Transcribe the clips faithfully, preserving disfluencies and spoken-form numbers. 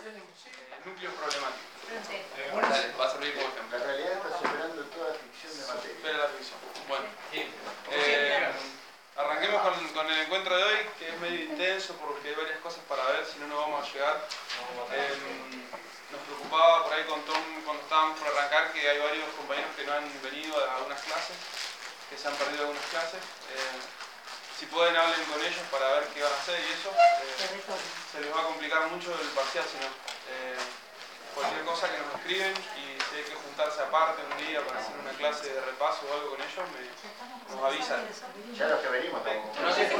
eh, núcleos problemáticos. Eh, dale, va a servir como ejemplo. La realidad está superando toda ficción de materia. Supera la ficción. Bueno, eh, arranquemos con, con el encuentro de hoy, que es medio intenso porque hay varias cosas para ver, si no, no vamos a llegar. Eh, nos preocupaba por ahí con Tom cuando estábamos por arrancar que hay varios compañeros que no han venido a algunas clases, que se han perdido algunas clases. Eh, si pueden, hablen con ellos para ver qué van a hacer y eso. Eh, se les va a complicar mucho el parcial, si no. Eh, cualquier cosa que nos escriben y si hay que juntarse aparte un día para hacer una clase de repaso o algo con ellos, me, nos avisan. Ya los que venimos. No sé.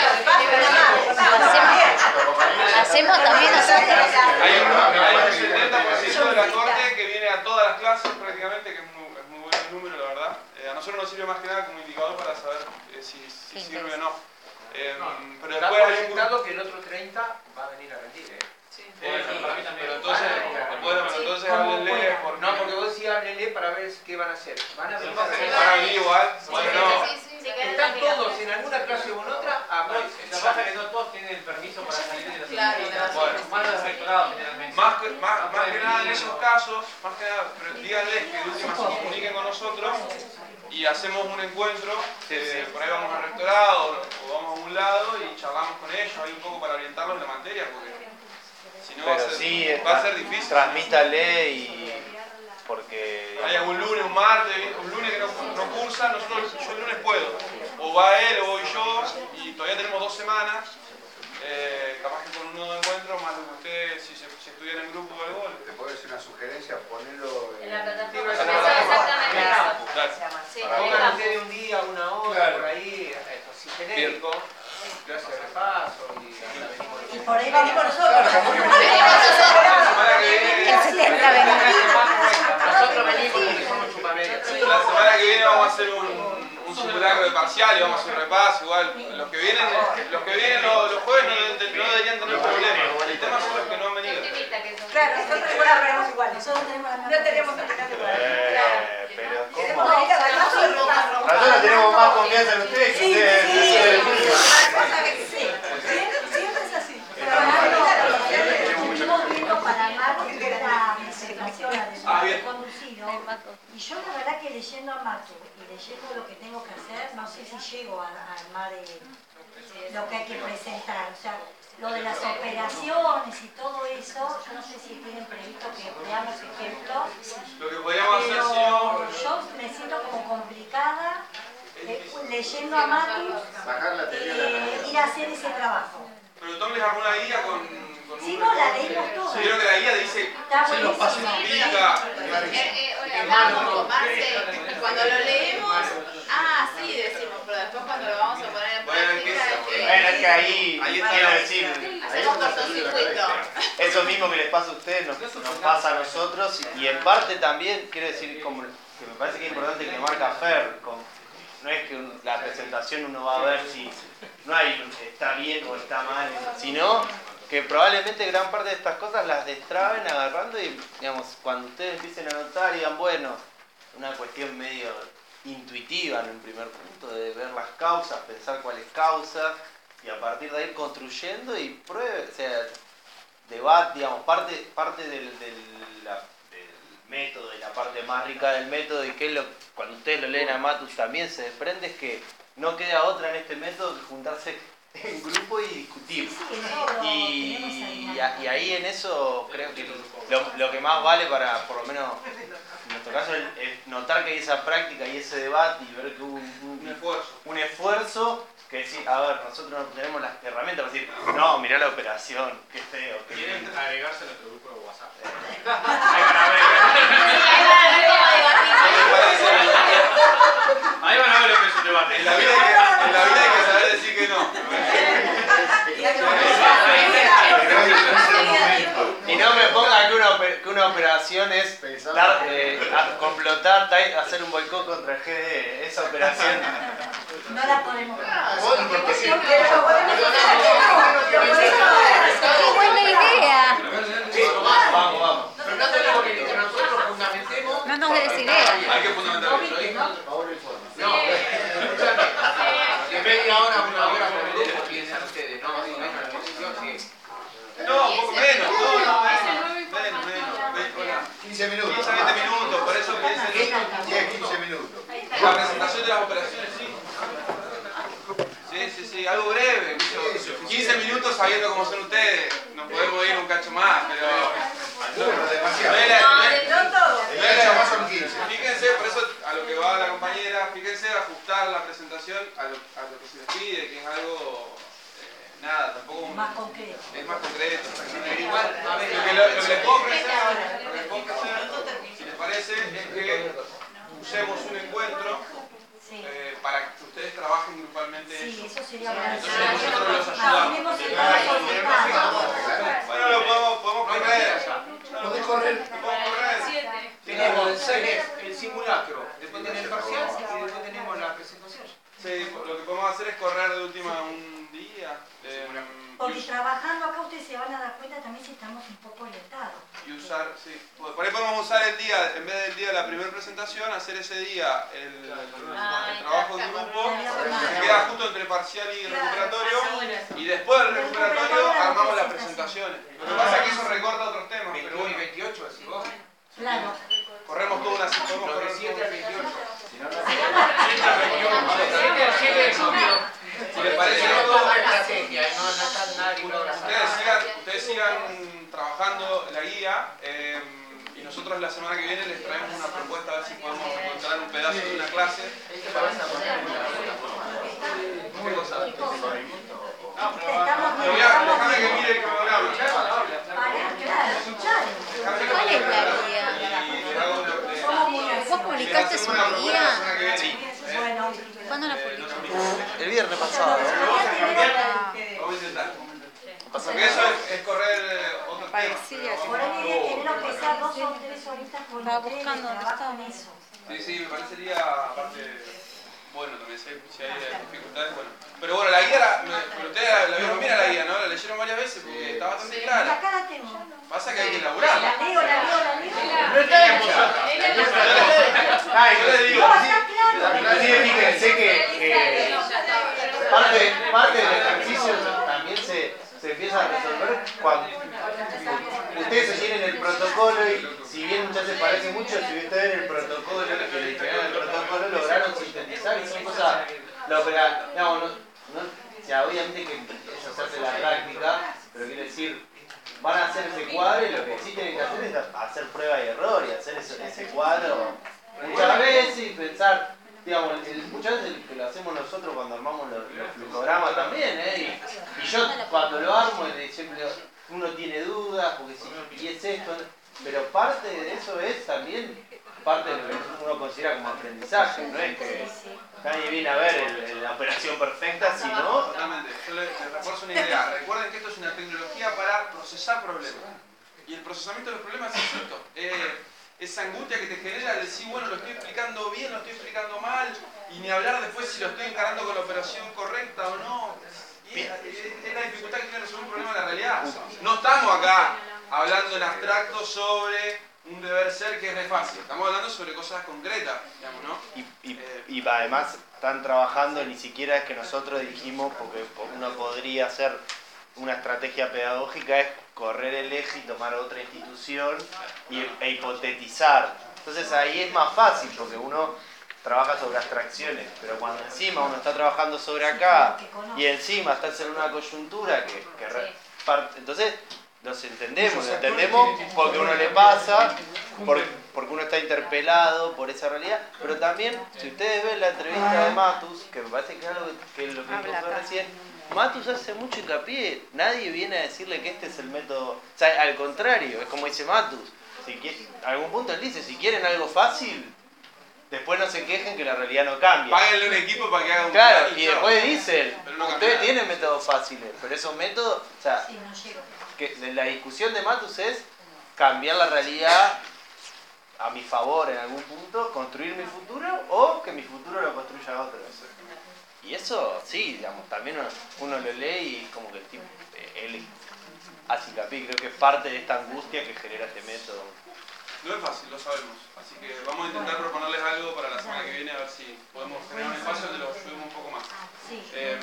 Hacemos también nosotros. Hay un, hay un setenta por ciento de la corte que viene a todas las clases prácticamente, que es muy, es muy buen número, la verdad. Eh, a nosotros nos sirve más que nada como indicador para saber eh, si, si sirve o no. Eh, pero Está después hay un proyectado que el otro treinta va a venir a rendir, ¿eh? Sí, bueno, para mí también. Pero entonces, bueno, pero entonces háblenle. Porque... No, porque vos decís háblenle para ver qué van a hacer. Van a venir a rendir. Van a venir igual. Bueno, no. Están todos en alguna clase o en otra, aparecen. Lo que pasa es que no todos tienen el permiso para salir de la Claro, bueno, más los rectorados generalmente. Más que, más, más que nada en esos casos, más que nada, pero díganles que de última se comuniquen con nosotros y hacemos un encuentro, que por ahí vamos al rectorado o vamos a un lado y charlamos con ellos ahí un poco para orientarlos en la materia, porque si no va a, ser, sí, va a ser difícil. Transmítale y... porque... Hay algún lunes, un martes, un lunes que no, no cursa, nosotros, yo el lunes puedo. O va él o voy yo y todavía tenemos dos semanas. Eh, capaz que con un nuevo encuentro, más de ustedes, si, se, si estuvieran en grupo o algo. ¿Te puedo decir una sugerencia? Ponelo en, En la plataforma. Exactamente eso. Claro. Sí, Pongan de un día, una hora, Claro. por ahí, así genérico, clase de repaso y ahora venimos. Y por ahí venimos nosotros. La semana que viene, Nosotros venimos porque somos chupameros. la semana que viene vamos a hacer un, un simulacro de parcial y vamos a hacer un repaso. Igual, los que vienen, los que vienen los, los jueves no, no deberían tener problema. El tema son los que no han venido. Claro, nosotros igual hablamos igual. Nosotros tenemos la misma. No tenemos opinión igual. Eh, pero Queremos ¿cómo? venir a repaso y repaso. Nosotros tenemos más confianza en ustedes que Sí, ustedes. sí, ustedes sí. mismos. Sí, siempre es así. Estuvimos viendo para armar una presentación Ah, bien. conducido. Y yo la verdad que leyendo a Mato y leyendo lo que tengo que hacer, no sé si llego a, a armar eh, lo que hay que presentar. O sea, lo de las operaciones y todo eso, yo no sé si tienen previsto que veamos ejemplos. Lo que podríamos hacer Pero si no... yo me siento como complicada eh, leyendo a Matus bajar la teoría de la eh, realidad. ir a hacer ese trabajo. Pero Tom les armó una guía con... con Sí, un no, la recorte. leímos toda. ¿Se vieron que la guía dice... Está Se los pasos buenísima. indica... hablamos con Marce, cuando lo leemos, ah, sí, decimos, pero después cuando lo vamos a poner en Bueno, es que- práctica, Bueno, es que ahí, Ahí está. quiero decir, hacemos cortocircuito. eso mismo que les pasa a ustedes nos, nos pasa a nosotros y en parte también, quiero decir, como que me parece que es importante que marca Fer, con, no es que un, la presentación uno va a ver si no hay está bien o está mal, sino que probablemente gran parte de estas cosas las destraben agarrando y, digamos, cuando ustedes empiecen a notar, digan, bueno, una cuestión medio intuitiva en un primer punto, de ver las causas, pensar cuáles causas, y a partir de ahí ir construyendo y pruebe, o sea, debate, digamos, parte, parte del, del, la, del método y la parte más rica del método, y que es lo, cuando ustedes lo leen a Matus también se desprende, es que no queda otra en este método que juntarse en grupo y discutir. Y, y, y ahí en eso creo que lo, lo que más vale para, por lo menos en nuestro caso, es, es notar que hay esa práctica y ese debate y ver que hubo un, un, Un esfuerzo. un esfuerzo que decir, a ver, nosotros no tenemos las herramientas para decir, no, mirá la operación, qué feo. Qué ¿Quieren lindo. agregarse a nuestro grupo de WhatsApp? Ahí van a ver. Ahí van a ver lo que es un debate. En la vida hay que, en la vida hay que saber decir que no. Y no me pongan que una, oper- que una operación es dar, eh, a- complotar, tai- hacer un boicot contra el G D. Esa operación. No la podemos hacer. ¡Qué buena idea! Vamos, vamos. Pero no tenemos que que nosotros fundamentemos. No nos des idea. Hay que fundamentar eso. No, escúchame. De media hora a una hora por grupo piensan ustedes, no, si no hay una exposición, sí. No, un poco menos. No, no, no. sí, sí, algo breve. quince minutos sabiendo cómo son ustedes. Nos podemos ir un cacho más, pero... Bueno, demasiado. No es la- No, no de es- pronto. no es Ya la- más son quince. Fíjense, por eso a lo que va la compañera, fíjense ajustar la presentación a lo, a lo que se les pide, que es algo, eh, nada, tampoco un- Más concreto. es más concreto. Pero igual, a ver, Lo que, lo, lo que les puedo ofrecer, lo que les puedo ofrecer, si les parece, es que usemos un encuentro Sí. eh, para que ustedes trabajen grupalmente Sí, eso. eso sería bueno. Entonces nosotros los ayudamos. Así mismo se puede solicitar. Bueno, lo podemos, podemos correr. Podés correr. Podemos correr. tenemos el C N F, el simulacro, después tenemos el parcial y después tenemos la presentación. Sí, lo que podemos hacer es correr de última un día. eh, Porque y, trabajando acá ustedes se van a dar cuenta también si estamos un poco orientados. y usar, sí. Por ahí podemos usar el día, en vez del día de la primera presentación, hacer ese día el, el trabajo en grupo, que queda justo entre parcial y recuperatorio. Y después del recuperatorio armamos las presentaciones. Lo que pasa es que eso recorta otros temas, pero veintiuno y bueno, veintiocho, así vos. Claro. corremos toda una podemos Los de correr siete todo- al veintiocho. Si les parece, Pero todo una estrategia, no, no está nada librado. ustedes sigan, ustedes sigan trabajando la guía eh, y nosotros la semana que viene les traemos una propuesta a ver si podemos encontrar un pedazo de una clase. ¿Qué cosa? Estamos Pero ya, déjame que mire el cronograma. Para, claro, escuchar. ¿Cuál es la guía? Y hago lo que- Somos muy ¿Vos publicaste hacemos una una propuesta la guía? semana que viene. Bueno, ¿Cuándo la publicaste? El viernes pasado. Vamos a intentar. Porque eso es, es correr eh, otro tema. Parecía por ahí viene tener aunque sea dos o tres horitas con Estaba ustedes que buscando dónde trabajan estaba. eso. Sí, sí, me parecería aparte bueno también, si hay, si hay dificultades, bueno. Pero bueno, la guía, la, me- pero ustedes la, la vieron bien a la guía, ¿no? La leyeron varias veces porque está bastante Y clara. acá la tengo. Pasa que hay que La elaborarla. leo, la leo, la leo. Ay, Yo les digo, No, está claro. inclusive fíjense que, que parte, parte del ejercicio también se, se empieza a resolver cuando ustedes se tienen el protocolo y si bien muchas se parece mucho, si ustedes ven el protocolo, que le entregaron el protocolo, lograron sintetizar y son cosas, lo que la- digamos, no, no, o sea, obviamente que eso se hace en la práctica, pero quiero decir, van a hacer ese cuadro y lo que sí tienen que hacer es hacer prueba y error y hacer ese, ese cuadro muchas veces y pensar, digamos, el- muchas veces que lo hacemos nosotros cuando armamos los, los flujogramas también, ¿eh? Y, y yo cuando lo armo y siempre uno tiene dudas, porque si y es esto, pero parte de eso es también parte de lo que uno considera como aprendizaje, no es que nadie viene a ver el- el- la operación perfecta, sino Totalmente. Yo les, les refuerzo una idea. Recuerden que esto es una tecnología para procesar problemas. Y el procesamiento de los problemas es esto. Eh, esa angustia que te genera el decir, bueno, lo estoy explicando bien, lo estoy explicando mal, y ni hablar después si lo estoy encarando con la operación correcta o no. Y es, es la dificultad que tiene resolver un problema en la realidad. No estamos acá hablando en abstracto sobre un deber ser que es re fácil. Estamos hablando sobre cosas concretas, digamos, ¿no? Y, y, y además están trabajando, ni siquiera es que nosotros dijimos, porque uno podría hacer una estrategia pedagógica, es correr el eje y tomar otra institución y, e hipotetizar. Entonces ahí es más fácil, porque uno trabaja sobre abstracciones, pero cuando encima uno está trabajando sobre acá y encima estás en una coyuntura que, que re- parte, entonces nos entendemos, lo entendemos porque uno le pasa, porque, porque uno está interpelado por esa realidad, pero también, si ustedes ven la entrevista de Matus, que me parece que es algo que es lo que dijo recién, Matus hace mucho hincapié, nadie viene a decirle que este es el método, o sea, al contrario, es como dice Matus, si quiere, a algún punto él dice, si quieren algo fácil, después no se quejen que la realidad no cambia. Páguenle un equipo para que haga un Claro, plan y chao. después dicen, Pero no cambia ustedes nada. tienen métodos fáciles, pero esos métodos, o sea, Sí, no llego. que de la discusión de Matus es cambiar la realidad a mi favor en algún punto, construir mi futuro o que mi futuro lo construya otro. Y eso, sí, digamos, también uno, uno lo lee y como que el tipo, eh, él hace hincapié, creo que es parte de esta angustia que genera este método. No es fácil, lo sabemos. Así que vamos a intentar proponerles algo para la semana que viene a ver si podemos generar un espacio donde los ayudemos un poco más. Sí. Eh,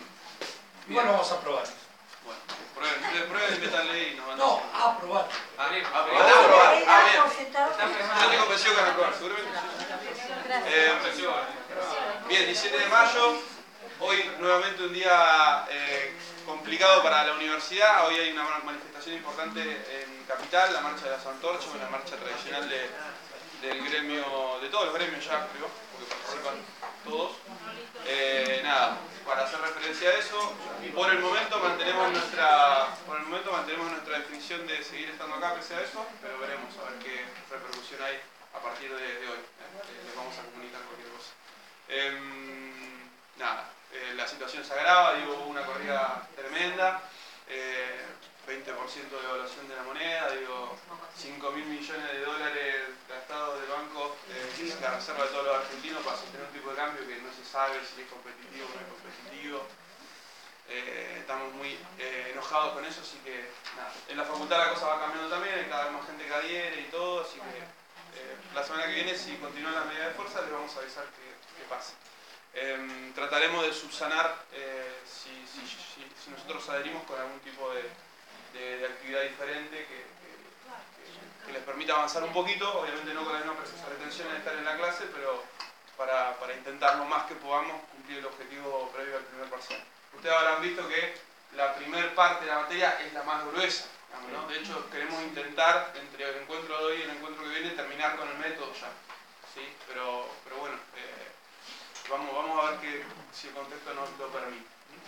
Igual lo vamos a probar. bueno, prueben, ustedes prueben y métanle y nos van No, a probar. Ah, Bien, ah, bien. van a probar. Él Ah, ha bien. concentrado- Yo te convenció con el seguramente. Eh, bien, diecisiete de mayo, Hoy nuevamente un día eh, complicado para la universidad. Hoy hay una manifestación importante en Capital, la marcha de las antorchas, una marcha tradicional de, del gremio, de todos los gremios ya creo, porque participan todos. Eh, nada, para hacer referencia a eso, por el momento mantenemos nuestra, por el momento mantenemos nuestra definición de seguir estando acá pese a eso, pero veremos a ver qué repercusión hay a partir de, de hoy. Eh, les vamos a comunicar cualquier cosa. Eh, nada. Eh, la situación se agrava, digo, hubo una corrida tremenda, eh, veinte por ciento de devaluación de la moneda, digo, cinco mil millones de dólares gastados del banco, eh, la reserva de todos los argentinos para sostener un tipo de cambio que no se sabe si es competitivo o no es competitivo. Eh, estamos muy eh, enojados con eso, así que nada, en la facultad la cosa va cambiando también, hay cada vez más gente que adhiere y todo, así que eh, la semana que viene, si continúan las medidas de fuerza, les vamos a avisar qué, qué pasa. Eh, trataremos de subsanar eh, si, si, si, si nosotros adherimos con algún tipo de, de, de actividad diferente que, que, que, que les permita avanzar un poquito, obviamente no con la misma pretensión de estar en la clase, pero para, para intentar lo más que podamos cumplir el objetivo previo al primer parcial. Ustedes habrán visto que la primera parte de la materia es la más gruesa, ¿no? De hecho queremos intentar entre el encuentro de hoy y el encuentro que viene terminar con el método ya, ¿sí? pero, pero bueno, eh, Vamos, vamos a ver que, si el contexto nos lo permite.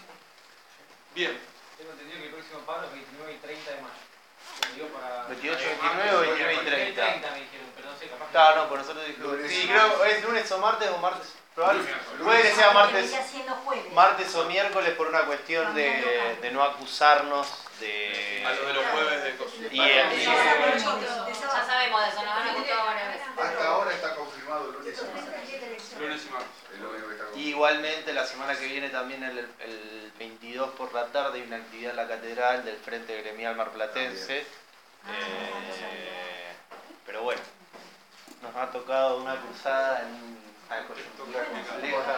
Bien. Tengo entendido que el próximo paro es veintinueve y treinta de mayo. veintiocho, veintinueve o veintinueve y treinta. treinta me dijeron, pero no sé, capaz. Claro, no, por nosotros dijimos. Sí, creo es lunes o martes o martes. Probablemente. Puede que sea martes. Martes o miércoles por una cuestión de, de no acusarnos de. A lo de los jueves de cosas. Y el, Ya sabemos de eso, nos han acusado varias veces. Hasta ahora está confirmado el lunes y martes. Lunes y martes. Es lo único que está confirmado. Igualmente la semana que viene también el, el veintidós por la tarde hay una actividad en la catedral del Frente Gremial Marplatense. Eh, pero bueno, nos ha tocado una cruzada en una coyuntura compleja.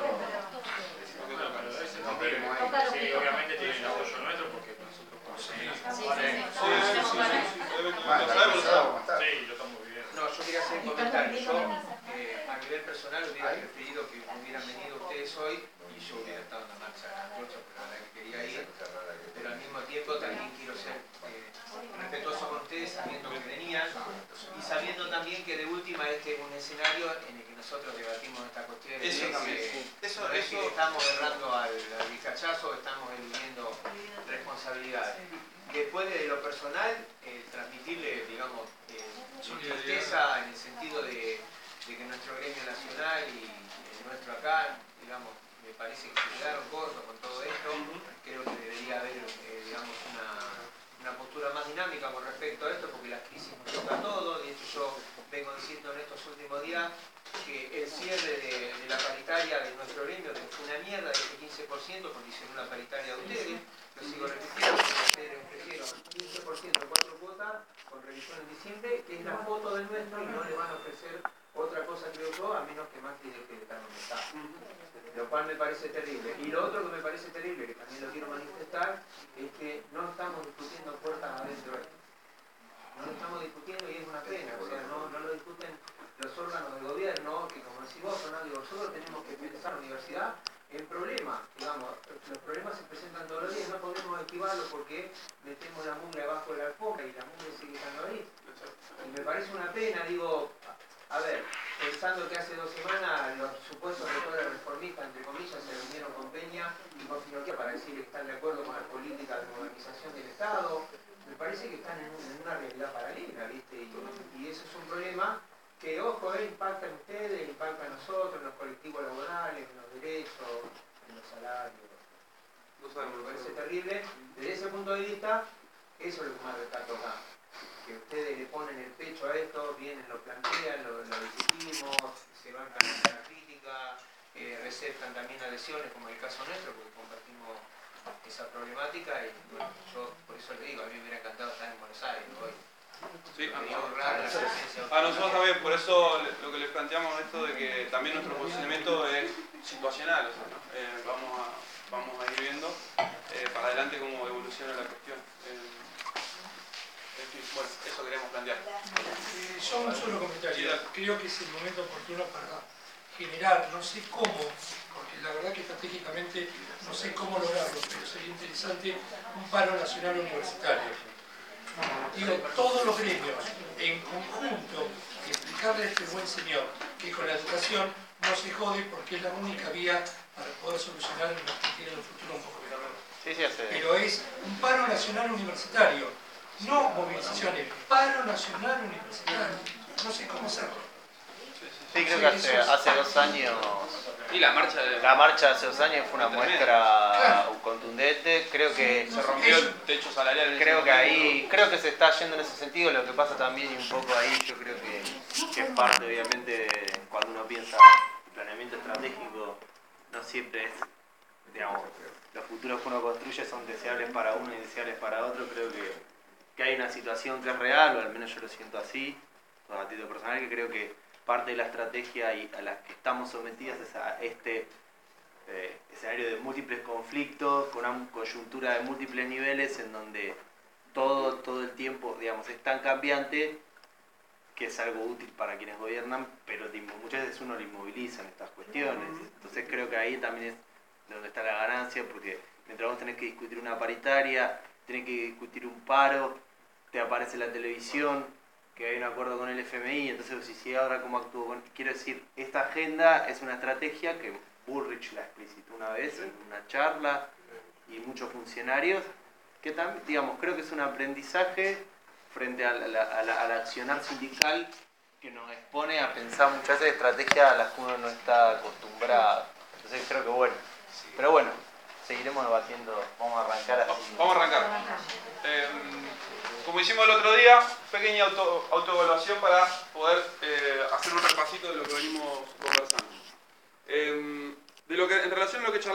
Sí, obviamente tiene el apoyo nuestro porque nosotros conocemos. Sí, sí, sí, sí. Bueno, Lo sabemos, lo sabemos. Sí, lo estamos viviendo. No, yo quería hacer un comentario. Yo, eh, a nivel personal, hubiera preferido que hubieran venido ustedes hoy y yo hubiera estado en la marcha de las antorchas, pero la verdad que quería ir. Pero al mismo tiempo también quiero ser eh, respetuoso con ustedes, sabiendo que venían y sabiendo también que de última este es un escenario en el que nosotros debatimos esta cuestión. Eso de también. que, Eso, no es eso. que estamos errando al, al bizcachazo, estamos eludiendo responsabilidades. Después de lo personal, eh, transmitirle, digamos, eh, tristeza en el sentido de, de que nuestro gremio nacional y el nuestro acá, digamos, me parece que se quedaron cortos con todo esto. Creo que debería haber, eh, digamos, una, una postura más dinámica con respecto a esto, porque la crisis nos toca a todos. De hecho, yo vengo diciendo en estos últimos días que el cierre de, de la paritaria de nuestro gremio, que fue una mierda, de ese quince por ciento, condicionó la paritaria de ustedes. Lo sigo repitiendo, porque ustedes ofrecieron quince por ciento de cuatro cuotas con revisión en diciembre, que es la foto del nuestro, y no le van a ofrecer otra cosa, creo yo, a menos que más tiene que estar donde está. Lo cual me parece terrible. Y lo otro que me parece terrible, que también lo quiero manifestar, es que no estamos discutiendo puertas adentro esto. No lo estamos discutiendo y es una pena. O sea, no, no lo discuten los órganos de gobierno, que como decís vos, Fernando, nosotros tenemos que pensar la universidad en problemas. Digamos, los problemas se presentan todos los días, no podemos esquivarlos porque metemos la mugre abajo de la alfombra y la mugre sigue estando ahí. Y me parece una pena, digo, a ver, pensando que hace dos semanas los supuestos rectores reformistas, entre comillas, se reunieron con Peña y con Finocchia para decir que están de acuerdo con las políticas de modernización del Estado. Me parece que están en, un, en una realidad paralela, ¿viste? Y, y eso es un problema que, ojo, eh, impacta en ustedes, impacta en nosotros, en los colectivos laborales, en los derechos, en los salarios. Me parece terrible. Desde ese punto de vista, eso es lo que más rescato acá. Que ustedes le ponen el pecho a esto, vienen, lo plantean, lo, lo discutimos, se bancan en la crítica, eh, recetan también adhesiones, como en el caso nuestro, porque compartimos esa problemática y bueno, yo por eso le digo, a mí me hubiera encantado estar en Buenos Aires hoy. Sí, a, a, a nosotros también, por eso lo que les planteamos esto de que también nuestro posicionamiento es situacional, o sea, ¿no? eh, vamos, a, vamos a ir viendo eh, para adelante cómo evoluciona la cuestión. Eh, en fin, bueno, eso queríamos plantear. Eh, yo un solo comentario. Creo que es el momento oportuno para generar, no sé cómo, porque la verdad que estratégicamente no sé cómo lograrlo, pero sería interesante un paro nacional universitario. Digo, todos los gremios en conjunto y explicarle a este buen señor que con la educación no se jode porque es la única vía para poder solucionar lo que tiene en el futuro un poco mejor. Sí, sí, hace. Pero es un paro nacional universitario, no movilizaciones, paro nacional universitario. No sé cómo hacerlo. Sí, creo que hace, hace dos años, Y la marcha de... la marcha de hace dos años fue una Tremendo. muestra contundente. Creo que Se rompió el techo salarial en ese creo que momento. ahí, creo que se está yendo en ese sentido. Lo que pasa también y un poco ahí, yo creo que, que es parte, obviamente, cuando uno piensa en planeamiento estratégico, no siempre es, digamos, los futuros que uno construye son deseables para uno y deseables para otro. Creo que, que hay una situación que es real, o al menos yo lo siento así, a título personal, que creo que parte de la estrategia y a la que estamos sometidas es a este eh, escenario de múltiples conflictos, con una coyuntura de múltiples niveles en donde todo, todo el tiempo, digamos, es tan cambiante que es algo útil para quienes gobiernan, pero muchas veces uno lo inmoviliza en estas cuestiones. Entonces creo que ahí también es donde está la ganancia, porque mientras vos tenés que discutir una paritaria, tenés que discutir un paro, te aparece la televisión, que hay un acuerdo con el F M I, entonces si si ahora cómo actúo con... Quiero decir, esta agenda es una estrategia que Bullrich la explicitó una vez en una charla, y muchos funcionarios, que también, digamos, creo que es un aprendizaje frente a la, a la, al accionar sindical que nos expone a pensar muchas veces estrategias a las que uno no está acostumbrado. Entonces creo que bueno, pero bueno, seguiremos debatiendo, vamos a arrancar así. Vamos a arrancar. Eh, como hicimos el otro día, pequeña auto, autoevaluación para poder eh, hacer un repasito de lo que venimos conversando. Eh, de lo que, en relación a lo que charlamos